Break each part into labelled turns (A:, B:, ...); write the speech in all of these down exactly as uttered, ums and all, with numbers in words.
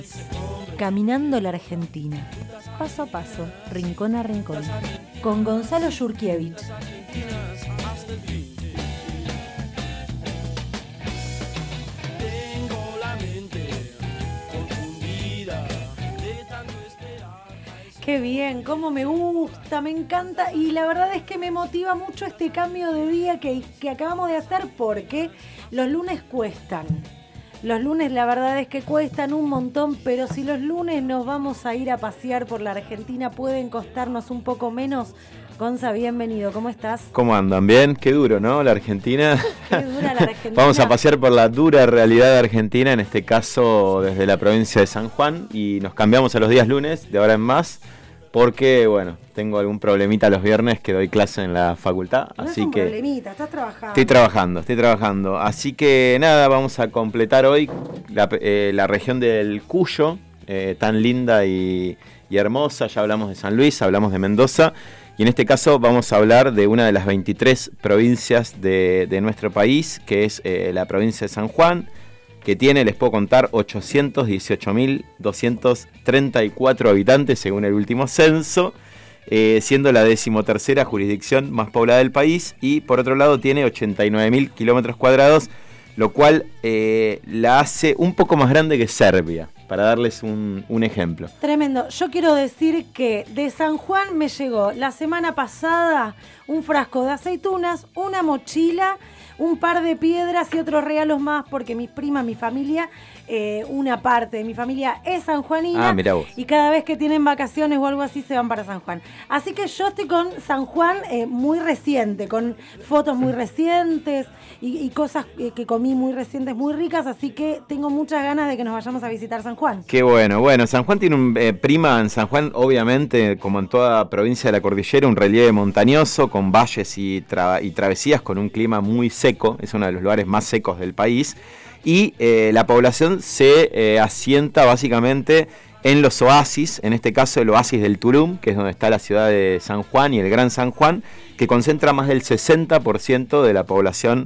A: Caminando la Argentina, paso a paso, rincón a rincón, con Gonzalo Yurkiewicz. Qué bien, cómo me gusta, me encanta, y la verdad es que me motiva mucho este cambio de día que, que acabamos de hacer, porque los lunes cuestan. Los lunes la verdad es que cuestan un montón, pero si los lunes nos vamos a ir a pasear por la Argentina, pueden costarnos un poco menos. Gonza, bienvenido, ¿cómo estás?
B: ¿Cómo andan? ¿Bien? Qué duro, ¿no? La Argentina.
A: Qué dura la Argentina.
B: Vamos a pasear por la dura realidad de Argentina, en este caso desde la provincia de San Juan, y nos cambiamos a los días lunes, de ahora en más, porque, bueno, tengo algún problemita los viernes que doy clase en la facultad.
A: No
B: así
A: es un
B: que
A: problemita, estás trabajando.
B: Estoy trabajando, estoy trabajando. Así que nada, vamos a completar hoy la, eh, la región del Cuyo, eh, tan linda y, y hermosa. Ya hablamos de San Luis, hablamos de Mendoza. Y en este caso vamos a hablar de una de las veintitrés provincias de, de nuestro país, que es eh, la provincia de San Juan, que tiene, les puedo contar, ochocientos dieciocho mil doscientos treinta y cuatro habitantes según el último censo, eh, siendo la decimotercera jurisdicción más poblada del país, y por otro lado tiene ochenta y nueve mil kilómetros cuadrados, lo cual eh, la hace un poco más grande que Serbia, para darles un, un ejemplo.
A: Tremendo. Yo quiero decir que de San Juan me llegó la semana pasada un frasco de aceitunas, una mochila, un par de piedras y otros regalos más, porque mis primas, mi familia, eh, una parte de mi familia es sanjuanina.
B: Ah, mirá vos.
A: Y cada vez que tienen vacaciones o algo así se van para San Juan. Así que yo estoy con San Juan eh, muy reciente, con fotos muy recientes y, y cosas eh, que comí muy recientes, muy ricas, así que tengo muchas ganas de que nos vayamos a visitar San Juan.
B: Qué bueno. Bueno, San Juan tiene un eh, prima en San Juan, obviamente, como en toda provincia de la cordillera, un relieve montañoso con valles y, tra- y travesías, con un clima muy seco. Es uno de los lugares más secos del país. Y eh, la población se eh, asienta básicamente en los oasis, en este caso el oasis del Turum, que es donde está la ciudad de San Juan y el Gran San Juan, que concentra más del sesenta por ciento de la población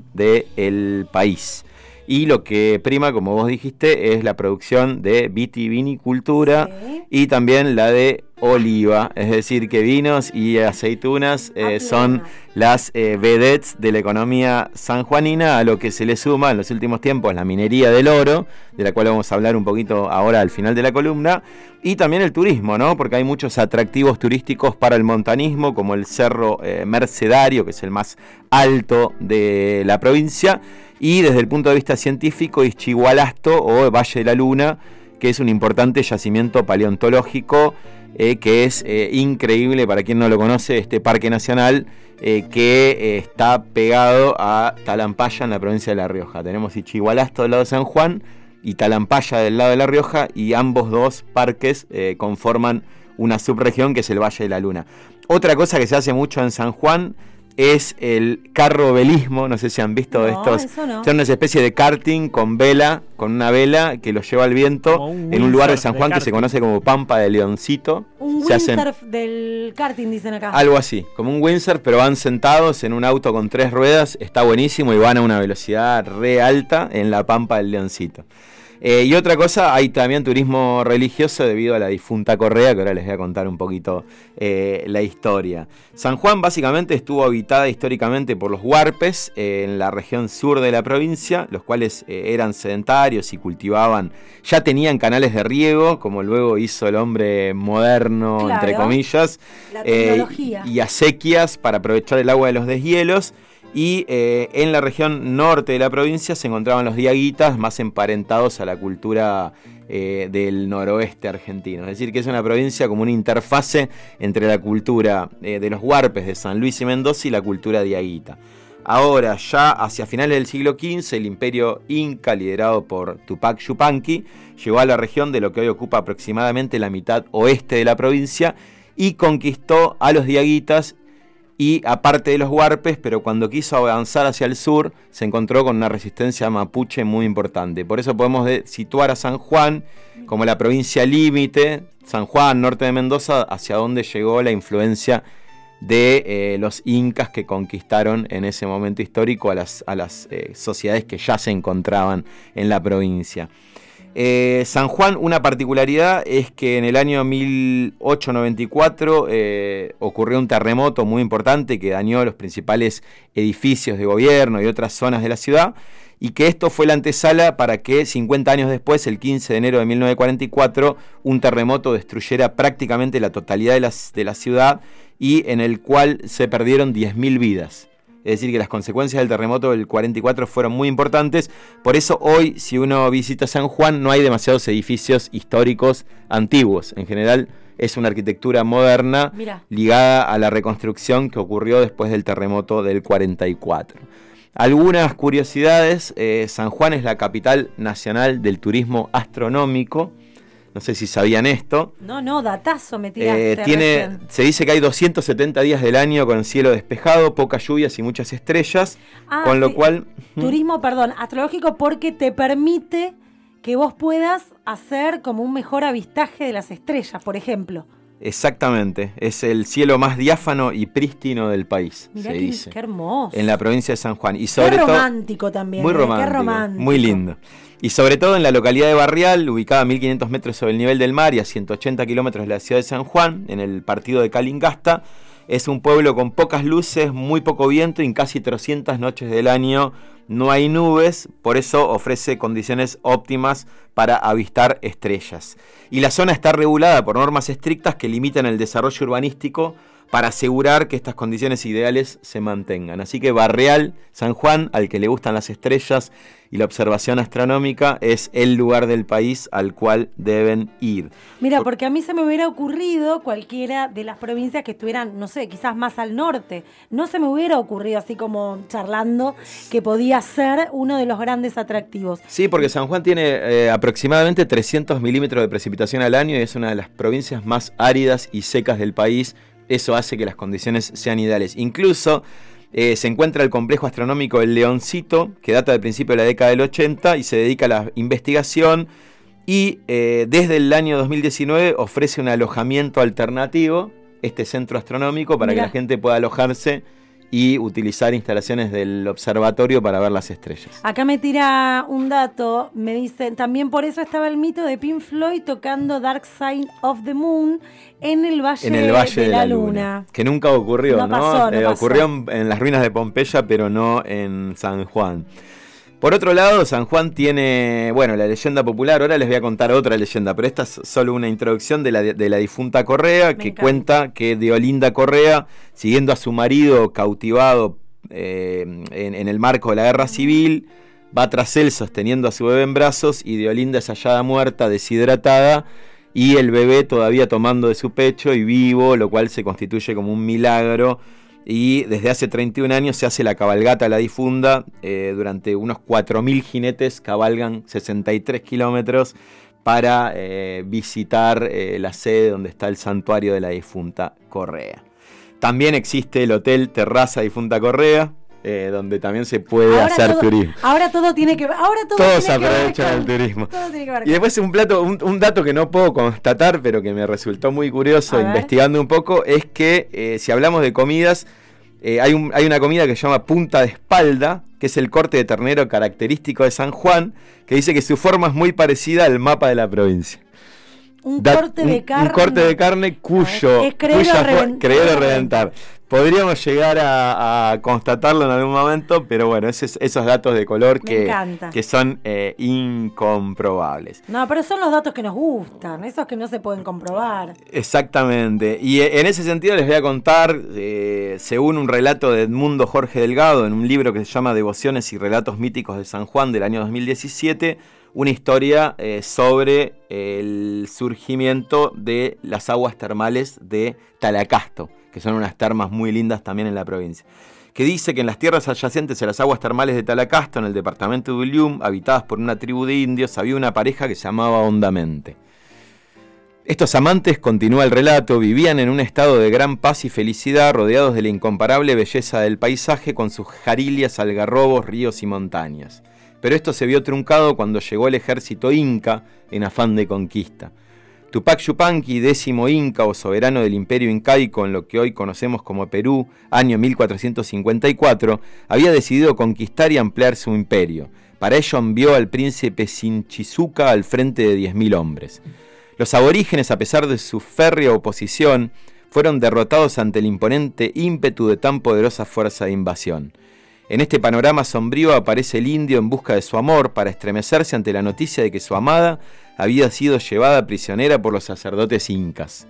B: del país. Y lo que prima, como vos dijiste, es la producción de vitivinicultura, sí, y también la de oliva, es decir, que vinos y aceitunas eh, son las eh, vedettes de la economía sanjuanina, a lo que se le suma en los últimos tiempos la minería del oro, de la cual vamos a hablar un poquito ahora al final de la columna, y también el turismo, ¿no? Porque hay muchos atractivos turísticos para el montanismo, como el Cerro eh, Mercedario, que es el más alto de la provincia, y desde el punto de vista científico, Ischigualasto o Valle de la Luna, que es un importante yacimiento paleontológico eh, que es eh, increíble. Para quien no lo conoce, este parque nacional eh, que eh, está pegado a Talampaya, en la provincia de La Rioja. Tenemos Ischigualasto del lado de San Juan y Talampaya del lado de La Rioja, y ambos dos parques eh, conforman una subregión que es el Valle de la Luna. Otra cosa que se hace mucho en San Juan es el carrovelismo. No sé si han visto
A: no,
B: estos.
A: Eso no.
B: Son una especie de karting con vela, con una vela que los lleva al viento un en un lugar de San Juan que se conoce como Pampa de Leoncito.
A: Un
B: se
A: windsurf
B: hacen
A: del karting, dicen acá.
B: Algo así, como un windsurf, pero van sentados en un auto con tres ruedas. Está buenísimo y van a una velocidad re alta en la Pampa del Leoncito. Eh, y otra cosa, hay también turismo religioso debido a la difunta Correa, que ahora les voy a contar un poquito eh, la historia. San Juan básicamente estuvo habitada históricamente por los huarpes eh, en la región sur de la provincia, los cuales eh, eran sedentarios y cultivaban, ya tenían canales de riego, como luego hizo el hombre moderno, claro, entre comillas,
A: la tecnología.
B: Eh, y acequias para aprovechar el agua de los deshielos. Y eh, en la región norte de la provincia se encontraban los diaguitas, más emparentados a la cultura eh, del noroeste argentino. Es decir, que es una provincia como una interfase entre la cultura eh, de los huarpes de San Luis y Mendoza y la cultura diaguita. Ahora, ya hacia finales del siglo quince, el imperio inca, liderado por Tupac Yupanqui, llegó a la región de lo que hoy ocupa aproximadamente la mitad oeste de la provincia y conquistó a los diaguitas y aparte de los huarpes, pero cuando quiso avanzar hacia el sur se encontró con una resistencia mapuche muy importante. Por eso podemos de, situar a San Juan como la provincia límite, San Juan, norte de Mendoza, hacia donde llegó la influencia de eh, los incas que conquistaron en ese momento histórico a las, a las eh, sociedades que ya se encontraban en la provincia. Eh, San Juan, una particularidad es que en el año mil ochocientos noventa y cuatro eh, ocurrió un terremoto muy importante que dañó los principales edificios de gobierno y otras zonas de la ciudad, y que esto fue la antesala para que cincuenta años después, el quince de enero de mil novecientos cuarenta y cuatro, un terremoto destruyera prácticamente la totalidad de la, de la ciudad y en el cual se perdieron diez mil vidas. Es decir, que las consecuencias del terremoto del cuarenta y cuatro fueron muy importantes. Por eso hoy, si uno visita San Juan, no hay demasiados edificios históricos antiguos. En general, es una arquitectura moderna Mirá. ligada a la reconstrucción que ocurrió después del terremoto del cuarenta y cuatro. Algunas curiosidades. Eh, San Juan es la capital nacional del turismo astronómico. No sé si sabían esto.
A: No, no, datazo me tiraste.
B: Eh, tiene, se dice que hay doscientos setenta días del año con cielo despejado, pocas lluvias y muchas estrellas.
A: Ah,
B: con lo
A: sí.
B: cual...
A: Turismo, perdón, astrológico, porque te permite que vos puedas hacer como un mejor avistaje de las estrellas, por ejemplo.
B: Exactamente, es el cielo más diáfano y prístino del país.
A: Mirá
B: se
A: qué,
B: dice.
A: Qué hermoso.
B: En la provincia de San Juan. Y sobre
A: qué
B: todo,
A: romántico también.
B: Muy
A: eh,
B: romántico,
A: qué romántico.
B: Muy lindo. Y sobre todo en la localidad de Barrial, ubicada a mil quinientos metros sobre el nivel del mar y a ciento ochenta kilómetros de la ciudad de San Juan, en el partido de Calingasta. Es un pueblo con pocas luces, muy poco viento y en casi trescientas noches del año no hay nubes, por eso ofrece condiciones óptimas para avistar estrellas. Y la zona está regulada por normas estrictas que limitan el desarrollo urbanístico para asegurar que estas condiciones ideales se mantengan. Así que Barrial, San Juan, al que le gustan las estrellas y la observación astronómica, es el lugar del país al cual deben ir.
A: Mira, porque a mí se me hubiera ocurrido cualquiera de las provincias que estuvieran, no sé, quizás más al norte. No se me hubiera ocurrido, así como charlando, que podía ser uno de los grandes atractivos.
B: Sí, porque San Juan tiene eh, aproximadamente trescientos milímetros de precipitación al año y es una de las provincias más áridas y secas del país. Eso hace que las condiciones sean ideales. Incluso eh, se encuentra el complejo astronómico El Leoncito, que data del principio de la década del ochenta y se dedica a la investigación y eh, desde el año dos mil diecinueve ofrece un alojamiento alternativo, este centro astronómico, para Mirá. que la gente pueda alojarse y utilizar instalaciones del observatorio para ver las estrellas.
A: Acá me tira un dato, me dicen, también por eso estaba el mito de Pink Floyd tocando Dark Side of the Moon en el Valle,
B: en el valle
A: de,
B: de
A: la,
B: la
A: Luna.
B: Luna. Que nunca ocurrió, ¿no?
A: No pasó, no
B: eh,
A: pasó.
B: Ocurrió en, en las ruinas de Pompeya, pero no en San Juan. Por otro lado, San Juan tiene, bueno, la leyenda popular. Ahora les voy a contar otra leyenda, pero esta es solo una introducción de la, de la difunta Correa, Me que encanta. cuenta que Deolinda Correa, siguiendo a su marido cautivado eh, en, en el marco de la guerra civil, va tras él sosteniendo a su bebé en brazos y Deolinda es hallada muerta, deshidratada, y el bebé todavía tomando de su pecho y vivo, lo cual se constituye como un milagro. Y desde hace treinta y un años se hace la cabalgata a la difunda. Eh, durante unos cuatro mil jinetes cabalgan sesenta y tres kilómetros para eh, visitar eh, la sede donde está el santuario de la difunta Correa. También existe el Hotel Terraza Difunta Correa, eh, donde también se puede ahora hacer
A: todo,
B: turismo.
A: Ahora todo tiene que ver. Ahora todo
B: Todos
A: tiene
B: aprovechan
A: que
B: el turismo.
A: Todo tiene que ver
B: y después un, plato, un, un dato que no puedo constatar, pero que me resultó muy curioso investigando un poco, es que eh, si hablamos de comidas, eh, hay, un, hay una comida que se llama punta de espalda, que es el corte de ternero característico de San Juan, que dice que su forma es muy parecida al mapa de la provincia.
A: Un da, corte de
B: un,
A: carne.
B: Un corte de carne cuyo.
A: Es creer o reventar.
B: Creer o reventar. Podríamos llegar a, a constatarlo en algún momento, pero bueno, esos, esos datos de color que, que son eh, incomprobables.
A: No, pero son los datos que nos gustan, esos que no se pueden comprobar.
B: Exactamente. Y en ese sentido les voy a contar, eh, según un relato de Edmundo Jorge Delgado, en un libro que se llama Devociones y Relatos Míticos de San Juan del año dos mil diecisiete, una historia eh, sobre el surgimiento de las aguas termales de Talacasto, que son unas termas muy lindas también en la provincia, que dice que en las tierras adyacentes a las aguas termales de Talacasto, en el departamento de Ulium, habitadas por una tribu de indios, había una pareja que se llamaba Hondamente. Estos amantes, continúa el relato, vivían en un estado de gran paz y felicidad, rodeados de la incomparable belleza del paisaje, con sus jarilias, algarrobos, ríos y montañas. Pero esto se vio truncado cuando llegó el ejército inca en afán de conquista. Tupac Yupanqui, décimo inca o soberano del imperio incaico en lo que hoy conocemos como Perú, año mil cuatrocientos cincuenta y cuatro, había decidido conquistar y ampliar su imperio. Para ello envió al príncipe Sinchizuka al frente de diez mil hombres. Los aborígenes, a pesar de su férrea oposición, fueron derrotados ante el imponente ímpetu de tan poderosa fuerza de invasión. En este panorama sombrío aparece el indio en busca de su amor para estremecerse ante la noticia de que su amada había sido llevada prisionera por los sacerdotes incas.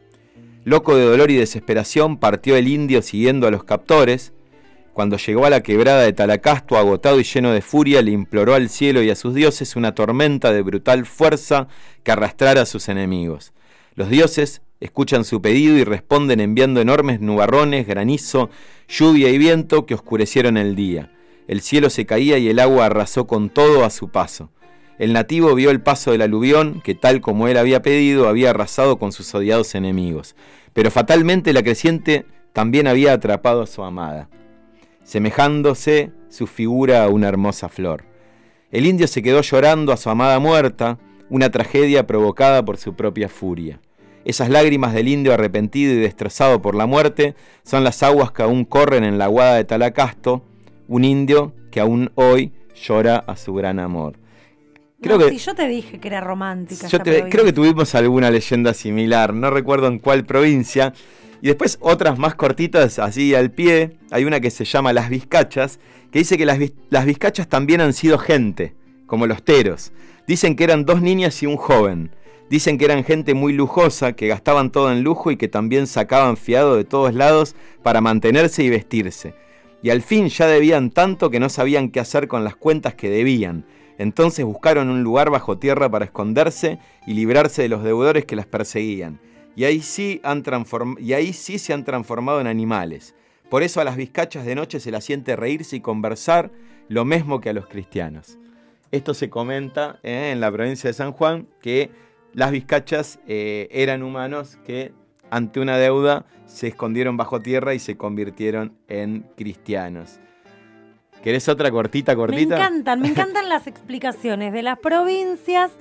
B: Loco de dolor y desesperación, partió el indio siguiendo a los captores. Cuando llegó a la quebrada de Talacasto, agotado y lleno de furia, le imploró al cielo y a sus dioses una tormenta de brutal fuerza que arrastrara a sus enemigos. Los dioses escuchan su pedido y responden enviando enormes nubarrones, granizo, lluvia y viento que oscurecieron el día. El cielo se caía y el agua arrasó con todo a su paso. El nativo vio el paso del aluvión, que tal como él había pedido, había arrasado con sus odiados enemigos. Pero fatalmente la creciente también había atrapado a su amada, semejándose su figura a una hermosa flor. El indio se quedó llorando a su amada muerta, una tragedia provocada por su propia furia. Esas lágrimas del indio arrepentido y destrozado por la muerte son las aguas que aún corren en la aguada de Talacasto, un indio que aún hoy llora a su gran amor.
A: Creo no, que, si yo te dije que era romántica.
B: Yo te, creo que tuvimos alguna leyenda similar, no recuerdo en cuál provincia. Y después otras más cortitas, así al pie. Hay una que se llama Las Vizcachas, que dice que las, las vizcachas también han sido gente, como los teros. Dicen que eran dos niñas y un joven. Dicen que eran gente muy lujosa, que gastaban todo en lujo y que también sacaban fiado de todos lados para mantenerse y vestirse. Y al fin ya debían tanto que no sabían qué hacer con las cuentas que debían. Entonces buscaron un lugar bajo tierra para esconderse y librarse de los deudores que las perseguían. Y ahí sí han transform- y ahí sí se han transformado en animales. Por eso a las vizcachas de noche se las siente reírse y conversar lo mismo que a los cristianos. Esto se comenta eh, en la provincia de San Juan, que las vizcachas eh, eran humanos que ante una deuda se escondieron bajo tierra y se convirtieron en cristianos. ¿Querés otra cortita, cortita?
A: Me encantan, me encantan las explicaciones de las provincias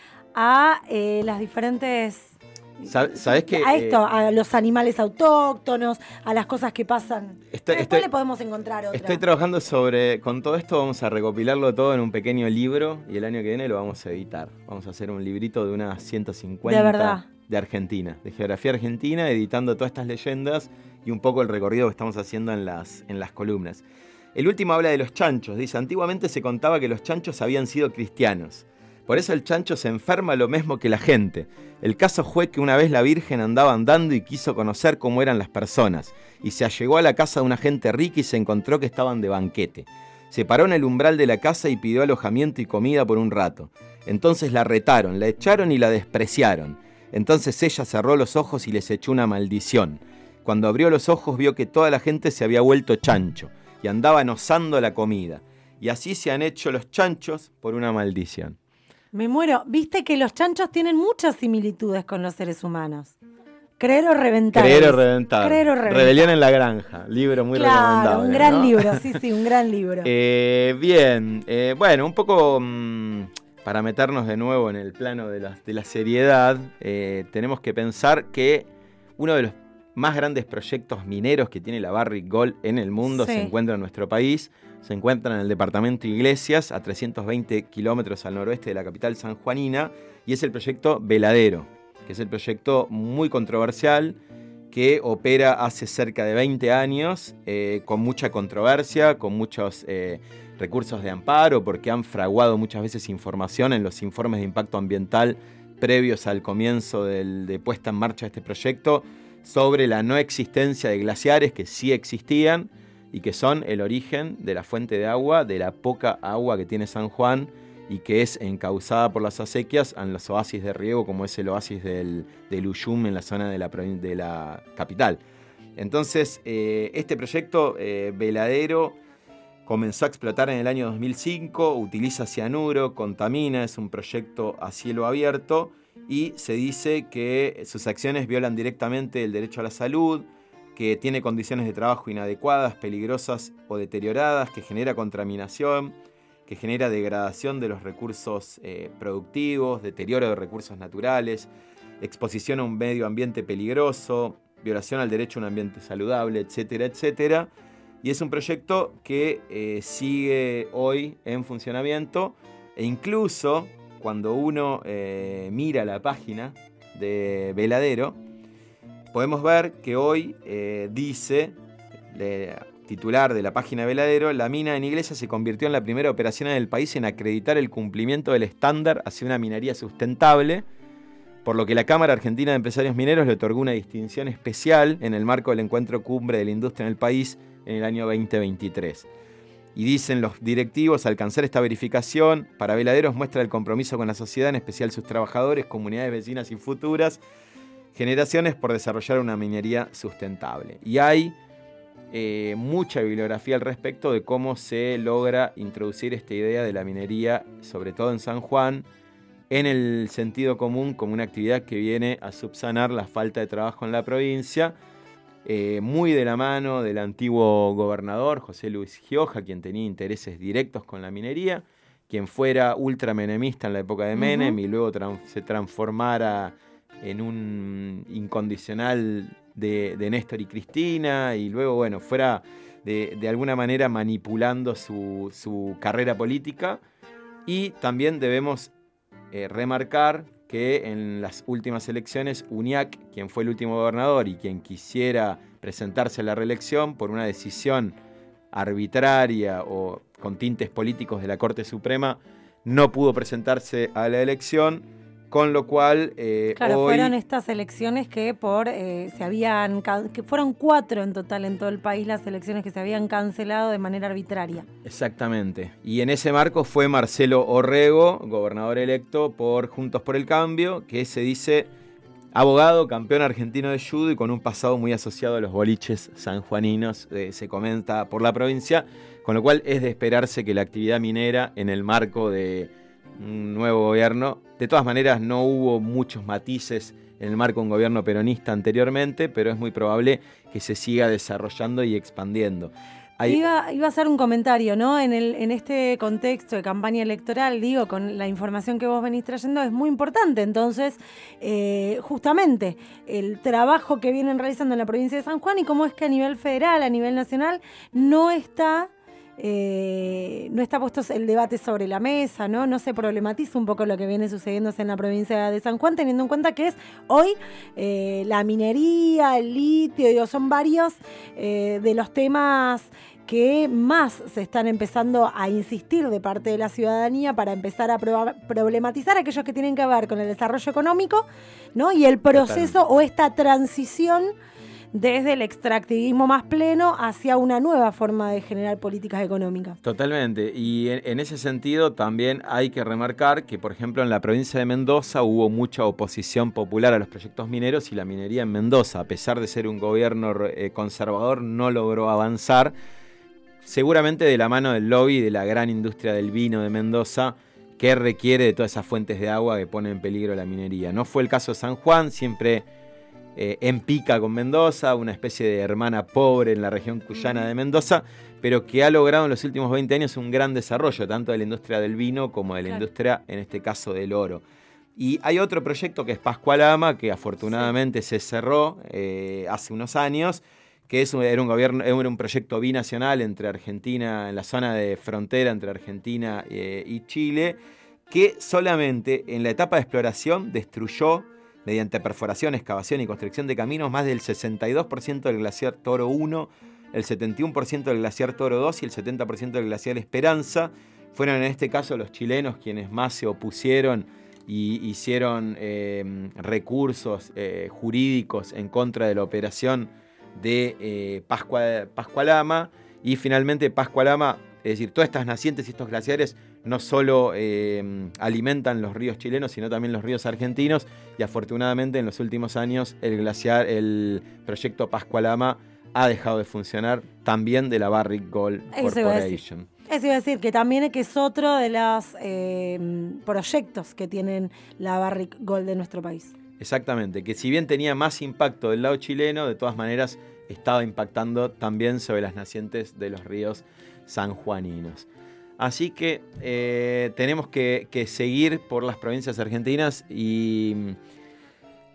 A: a eh, las diferentes...
B: ¿Sabés qué?
A: A esto, eh, a los animales autóctonos, a las cosas que pasan.
B: Estoy,
A: Después
B: estoy,
A: le podemos encontrar otra.
B: Estoy trabajando sobre... Con todo esto vamos a recopilarlo todo en un pequeño libro y el año que viene lo vamos a editar. Vamos a hacer un librito de unas ciento cincuenta...
A: De verdad.
B: De Argentina, de geografía argentina, editando todas estas leyendas y un poco el recorrido que estamos haciendo en las, en las columnas. El último habla de los chanchos. Dice, antiguamente se contaba que los chanchos habían sido cristianos. Por eso el chancho se enferma lo mismo que la gente. El caso fue que una vez la Virgen andaba andando y quiso conocer cómo eran las personas. Y se allegó a la casa de una gente rica y se encontró que estaban de banquete. Se paró en el umbral de la casa y pidió alojamiento y comida por un rato. Entonces la retaron, la echaron y la despreciaron. Entonces ella cerró los ojos y les echó una maldición. Cuando abrió los ojos vio que toda la gente se había vuelto chancho y andaban osando la comida. Y así se han hecho los chanchos por una maldición.
A: Me muero. Viste que los chanchos tienen muchas similitudes con los seres humanos. Creer o reventar.
B: Creer o reventar.
A: Creer o reventar.
B: Rebelión en la granja. Libro muy
A: claro,
B: recomendable.
A: Un gran
B: ¿no?
A: libro, sí, sí, un gran libro.
B: eh, bien. Eh, bueno, un poco... Mmm, para meternos de nuevo en el plano de la, de la seriedad, eh, tenemos que pensar que uno de los más grandes proyectos mineros que tiene la Barrick Gold en el mundo sí. se encuentra en nuestro país. Se encuentra en el departamento Iglesias, a trescientos veinte kilómetros al noroeste de la capital sanjuanina, y es el proyecto Veladero, que es el proyecto muy controversial que opera hace cerca de veinte años, eh, con mucha controversia, con muchos... Eh, recursos de amparo, porque han fraguado muchas veces información en los informes de impacto ambiental previos al comienzo del, de puesta en marcha de este proyecto sobre la no existencia de glaciares que sí existían y que son el origen de la fuente de agua, de la poca agua que tiene San Juan y que es encauzada por las acequias en los oasis de riego, como es el oasis del, del Uyum en la zona de la, de la capital. Entonces, eh, este proyecto eh, Veladero comenzó a explotar en el año dos mil cinco, utiliza cianuro, contamina, es un proyecto a cielo abierto y se dice que sus acciones violan directamente el derecho a la salud, que tiene condiciones de trabajo inadecuadas, peligrosas o deterioradas, que genera contaminación, que genera degradación de los recursos eh, productivos, deterioro de recursos naturales, exposición a un medio ambiente peligroso, violación al derecho a un ambiente saludable, etcétera, etcétera. y es un proyecto que eh, sigue hoy en funcionamiento, e incluso cuando uno eh, mira la página de Veladero, podemos ver que hoy eh, dice, de, titular de la página de Veladero, la mina en Iglesia se convirtió en la primera operación en el país en acreditar el cumplimiento del estándar hacia una minería sustentable, por lo que la Cámara Argentina de Empresarios Mineros le otorgó una distinción especial en el marco del Encuentro Cumbre de la Industria en el país en el año veinte veintitrés. Y dicen los directivos, alcanzar esta verificación para Veladeros muestra el compromiso con la sociedad, en especial sus trabajadores, comunidades vecinas y futuras generaciones, por desarrollar una minería sustentable. Y hay eh, mucha bibliografía al respecto de cómo se logra introducir esta idea de la minería, sobre todo en San Juan, en el sentido común como una actividad que viene a subsanar la falta de trabajo en la provincia, eh, muy de la mano del antiguo gobernador José Luis Gioja, quien tenía intereses directos con la minería, quien fuera ultramenemista en la época de Menem uh-huh. y luego tra- se transformara en un incondicional de, de Néstor y Cristina, y luego, bueno, fuera de, de alguna manera manipulando su, su carrera política. Y también debemos eh, remarcar que en las últimas elecciones Uñac, quien fue el último gobernador y quien quisiera presentarse a la reelección por una decisión arbitraria o con tintes políticos de la Corte Suprema, no pudo presentarse a la elección, con lo cual eh,
A: claro,
B: hoy...
A: fueron estas elecciones que por eh, se habían que fueron cuatro en total en todo el país las elecciones que se habían cancelado de manera arbitraria.
B: Exactamente. Y en ese marco fue Marcelo Orrego, gobernador electo por Juntos por el Cambio, que se dice abogado, campeón argentino de judo y con un pasado muy asociado a los boliches sanjuaninos, eh, se comenta por la provincia, con lo cual es de esperarse que la actividad minera en el marco de un nuevo gobierno, de todas maneras no hubo muchos matices en el marco de un gobierno peronista anteriormente, pero es muy probable que se siga desarrollando y expandiendo.
A: Hay... Iba, iba a hacer un comentario, ¿no? En, el, en este contexto de campaña electoral, digo, con la información que vos venís trayendo es muy importante. Entonces, eh, justamente, el trabajo que vienen realizando en la provincia de San Juan y cómo es que a nivel federal, a nivel nacional, no está... Eh, no está puesto el debate sobre la mesa, ¿no? No se problematiza un poco lo que viene sucediéndose en la provincia de San Juan, teniendo en cuenta que es hoy eh, la minería, el litio, digo, son varios eh, de los temas que más se están empezando a insistir de parte de la ciudadanía para empezar a pro- problematizar aquellos que tienen que ver con el desarrollo económico, ¿no? Y el proceso Totalmente. O esta transición desde el extractivismo más pleno hacia una nueva forma de generar políticas económicas.
B: Totalmente, y en, en ese sentido también hay que remarcar que, por ejemplo, en la provincia de Mendoza hubo mucha oposición popular a los proyectos mineros y la minería en Mendoza, a pesar de ser un gobierno eh, conservador, no logró avanzar, seguramente de la mano del lobby de la gran industria del vino de Mendoza, que requiere de todas esas fuentes de agua que ponen en peligro la minería. No fue el caso de San Juan, siempre... Eh, en pica con Mendoza, una especie de hermana pobre en la región cuyana de Mendoza, pero que ha logrado en los últimos veinte años un gran desarrollo, tanto de la industria del vino como de la claro. industria, en este caso, del oro. Y hay otro proyecto que es Pascualama, que afortunadamente sí. se cerró eh, hace unos años, que es, era, un gobierno, era un proyecto binacional entre Argentina, en la zona de frontera entre Argentina eh, y Chile, que solamente en la etapa de exploración destruyó, mediante perforación, excavación y construcción de caminos, más del sesenta y dos por ciento del glaciar Toro uno, el setenta y uno por ciento del glaciar Toro dos y el setenta por ciento del glaciar Esperanza. Fueron en este caso los chilenos quienes más se opusieron y hicieron eh, recursos eh, jurídicos en contra de la operación de eh, Pascua, Pascualama. Y finalmente Pascualama, es decir, todas estas nacientes y estos glaciares no solo eh, alimentan los ríos chilenos, sino también los ríos argentinos, y afortunadamente en los últimos años el glaciar, el proyecto Pascualama ha dejado de funcionar, también de la Barrick Gold
A: Eso
B: Corporation.
A: Eso iba a decir, que también que es otro de los eh, proyectos que tienen la Barrick Gold de nuestro país.
B: Exactamente, que si bien tenía más impacto del lado chileno, de todas maneras estaba impactando también sobre las nacientes de los ríos sanjuaninos. Así que eh, tenemos que, que seguir por las provincias argentinas y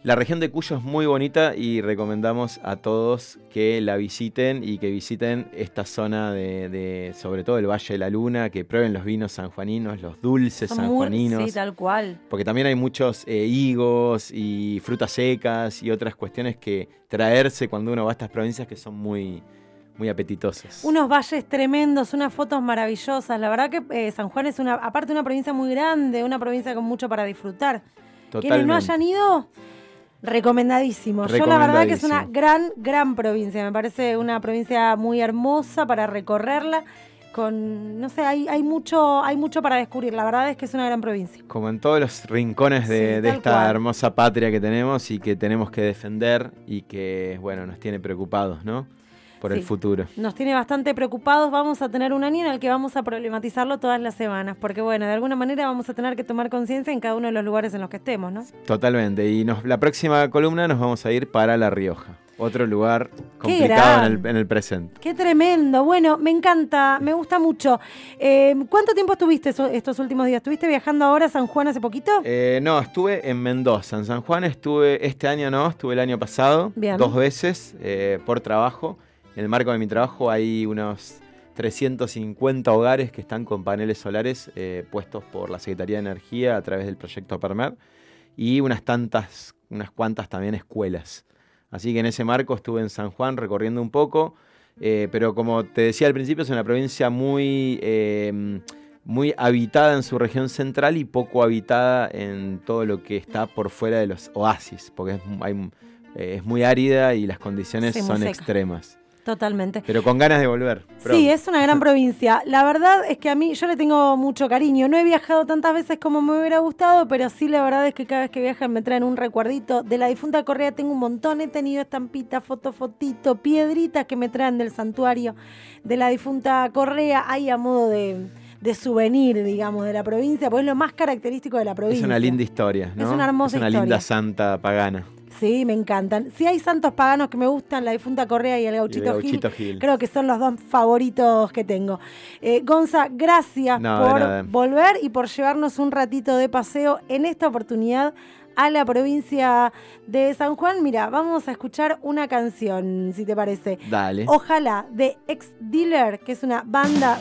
B: La región de Cuyo es muy bonita y recomendamos a todos que la visiten y que visiten esta zona de, de sobre todo el Valle de la Luna, que prueben los vinos sanjuaninos, los dulces
A: Son
B: sanjuaninos.
A: Muy, sí, tal cual.
B: Porque también hay muchos eh, higos y frutas secas y otras cuestiones que traerse cuando uno va a estas provincias que son muy, muy apetitosas.
A: Unos valles tremendos, unas fotos maravillosas. La verdad que eh, San Juan es una, aparte una provincia muy grande, una provincia con mucho para disfrutar.
B: Totalmente.
A: Quienes no hayan ido, recomendadísimo. Yo la verdad que es una gran, gran provincia. Me parece una provincia muy hermosa para recorrerla. Con, no sé, hay, hay mucho, hay mucho para descubrir. La verdad es que es una gran provincia.
B: Como en todos los rincones de, sí, de esta cual. hermosa patria que tenemos y que tenemos que defender y que, bueno, nos tiene preocupados, ¿no? Por sí, el futuro.
A: Nos tiene bastante preocupados. Vamos a tener un año en el que vamos a problematizarlo todas las semanas, porque bueno, de alguna manera vamos a tener que tomar conciencia en cada uno de los lugares en los que estemos, ¿no?
B: Totalmente. Y nos, la próxima columna nos vamos a ir para La Rioja. Otro lugar complicado en el, en el presente.
A: ¡Qué tremendo! Bueno, me encanta, me gusta mucho. Eh, ¿Cuánto tiempo estuviste eso, estos últimos días? ¿Estuviste viajando ahora a San Juan hace poquito?
B: Eh, no, estuve en Mendoza. En San Juan estuve, este año no, estuve el año pasado, Bien. dos veces eh, por trabajo. En el marco de mi trabajo hay unos trescientos cincuenta hogares que están con paneles solares eh, puestos por la Secretaría de Energía a través del proyecto Permer y unas tantas, unas cuantas también escuelas. Así que en ese marco estuve en San Juan recorriendo un poco, eh, pero como te decía al principio es una provincia muy, eh, muy habitada en su región central y poco habitada en todo lo que está por fuera de los oasis, porque es, hay, eh, es muy árida y las condiciones sí, son seca. extremas.
A: Totalmente.
B: Pero con ganas de volver.
A: Pronto. Sí, es una gran provincia. La verdad es que a mí, yo le tengo mucho cariño. No he viajado tantas veces como me hubiera gustado, pero sí la verdad es que cada vez que viajan me traen un recuerdito. De la difunta Correa tengo un montón. He tenido estampitas, foto, fotito, piedritas que me traen del santuario de la difunta Correa. Ahí a modo de, de souvenir, digamos, de la provincia, porque es lo más característico de la provincia.
B: Es una linda historia, ¿no?
A: Es una hermosa
B: historia. Es una
A: historia.
B: linda santa pagana.
A: Sí, me encantan. Si hay santos paganos que me gustan, la difunta Correa y el Gauchito, y el Gauchito Gil, Gil, creo que son los dos favoritos que tengo. Eh, Gonza, gracias no, por volver y por llevarnos un ratito de paseo en esta oportunidad a la provincia de San Juan. Mira, vamos a escuchar una canción, si te parece.
B: Dale.
A: Ojalá, de Ex Dealer, que es una banda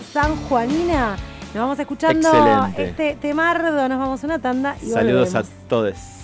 A: sanjuanina. Nos vamos escuchando
B: Excelente.
A: este temardo, nos vamos a una tanda y
B: Saludos
A: volvemos.
B: a todos.